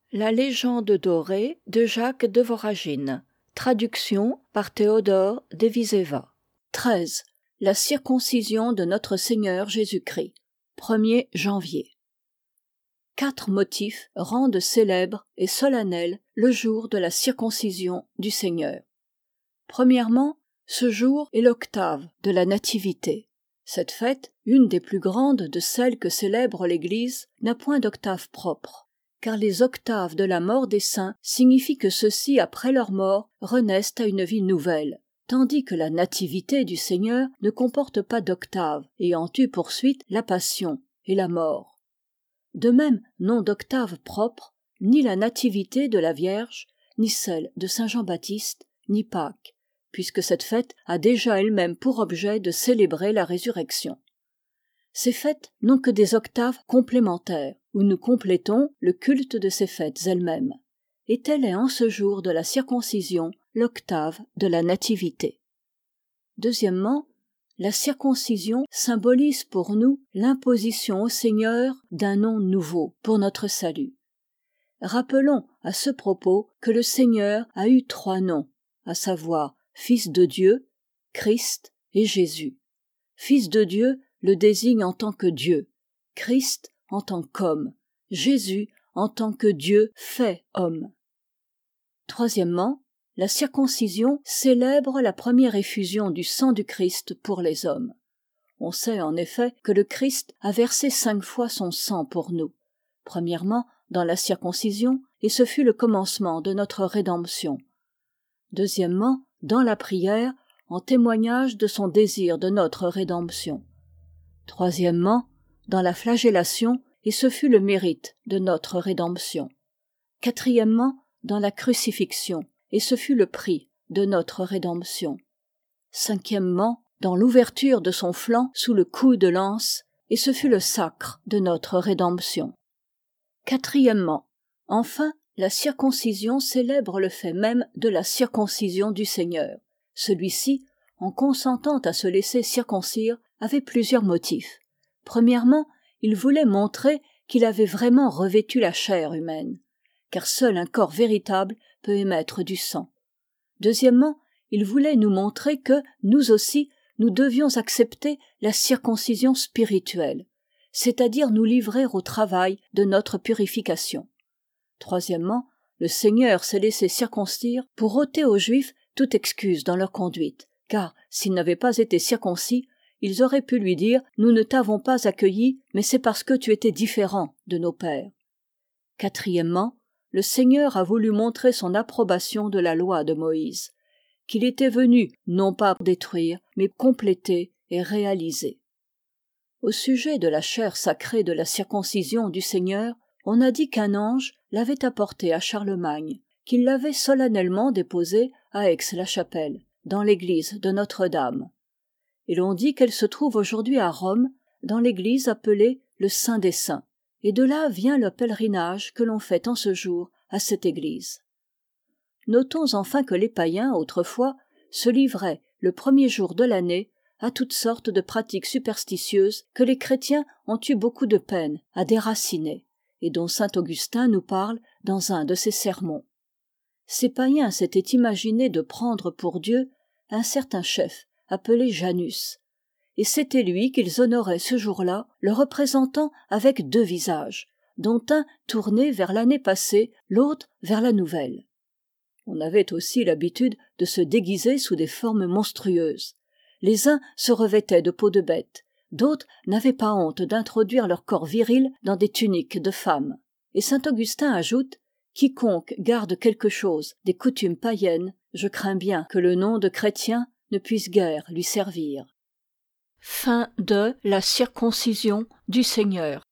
La légende dorée de Jacques de Voragine. Traduction par Théodore Deviseva. 13. La circoncision de notre Seigneur Jésus-Christ. 1er janvier. 4 motifs rendent célèbre et solennel le jour de la circoncision du Seigneur. Premièrement, ce jour est l'octave de la Nativité. Cette fête, une des plus grandes de celles que célèbre l'Église, n'a point d'octave propre, car les octaves de la mort des saints signifient que ceux-ci, après leur mort, renaissent à une vie nouvelle, tandis que la Nativité du Seigneur ne comporte pas d'octave, ayant eu pour suite la passion et la mort. De même, non d'octave propre, ni la Nativité de la Vierge, ni celle de Saint Jean-Baptiste, ni Pâques, puisque cette fête a déjà elle-même pour objet de célébrer la résurrection. Ces fêtes n'ont que des octaves complémentaires, où nous complétons le culte de ces fêtes elles-mêmes. Et telle est en ce jour de la circoncision l'octave de la Nativité. Deuxièmement, la circoncision symbolise pour nous l'imposition au Seigneur d'un nom nouveau pour notre salut. Rappelons à ce propos que le Seigneur a eu 3 noms, à savoir Fils de Dieu, Christ et Jésus. Fils de Dieu le désigne en tant que Dieu, Christ en tant qu'homme, Jésus en tant que Dieu fait homme. Troisièmement, la circoncision célèbre la première effusion du sang du Christ pour les hommes. On sait en effet que le Christ a versé 5 fois son sang pour nous. Premièrement, dans la circoncision, et ce fut le commencement de notre rédemption. Deuxièmement, dans la prière, en témoignage de son désir de notre rédemption. Troisièmement, dans la flagellation, et ce fut le mérite de notre rédemption. Quatrièmement, dans la crucifixion, et ce fut le prix de notre rédemption. Cinquièmement, dans l'ouverture de son flanc sous le coup de lance, et ce fut le sacre de notre rédemption. Quatrièmement, enfin, la circoncision célèbre le fait même de la circoncision du Seigneur. Celui-ci, en consentant à se laisser circoncire, avait plusieurs motifs. Premièrement, il voulait montrer qu'il avait vraiment revêtu la chair humaine, car seul un corps véritable peut émettre du sang. Deuxièmement, il voulait nous montrer que, nous aussi, nous devions accepter la circoncision spirituelle, c'est-à-dire nous livrer au travail de notre purification. Troisièmement, le Seigneur s'est laissé circoncire pour ôter aux Juifs toute excuse dans leur conduite, car s'ils n'avaient pas été circoncis, ils auraient pu lui dire « Nous ne t'avons pas accueilli, mais c'est parce que tu étais différent de nos pères. » Quatrièmement, le Seigneur a voulu montrer son approbation de la loi de Moïse, qu'il était venu non pas détruire, mais compléter et réaliser. Au sujet de la chair sacrée de la circoncision du Seigneur, on a dit qu'un ange l'avait apportée à Charlemagne, qu'il l'avait solennellement déposée à Aix-la-Chapelle, dans l'église de Notre-Dame. Et l'on dit qu'elle se trouve aujourd'hui à Rome, dans l'église appelée le Saint des Saints, et de là vient le pèlerinage que l'on fait en ce jour à cette église. Notons enfin que les païens, autrefois, se livraient, le premier jour de l'année, à toutes sortes de pratiques superstitieuses que les chrétiens ont eu beaucoup de peine à déraciner, et dont saint Augustin nous parle dans un de ses sermons. Ces païens s'étaient imaginé de prendre pour Dieu un certain chef appelé Janus, et c'était lui qu'ils honoraient ce jour-là, le représentant avec 2 visages, dont un tourné vers l'année passée, l'autre vers la nouvelle. On avait aussi l'habitude de se déguiser sous des formes monstrueuses. Les uns se revêtaient de peau de bête, d'autres n'avaient pas honte d'introduire leur corps viril dans des tuniques de femmes. Et saint Augustin ajoute « Quiconque garde quelque chose des coutumes païennes, je crains bien que le nom de chrétien ne puisse guère lui servir. » Fin de La circoncision du Seigneur.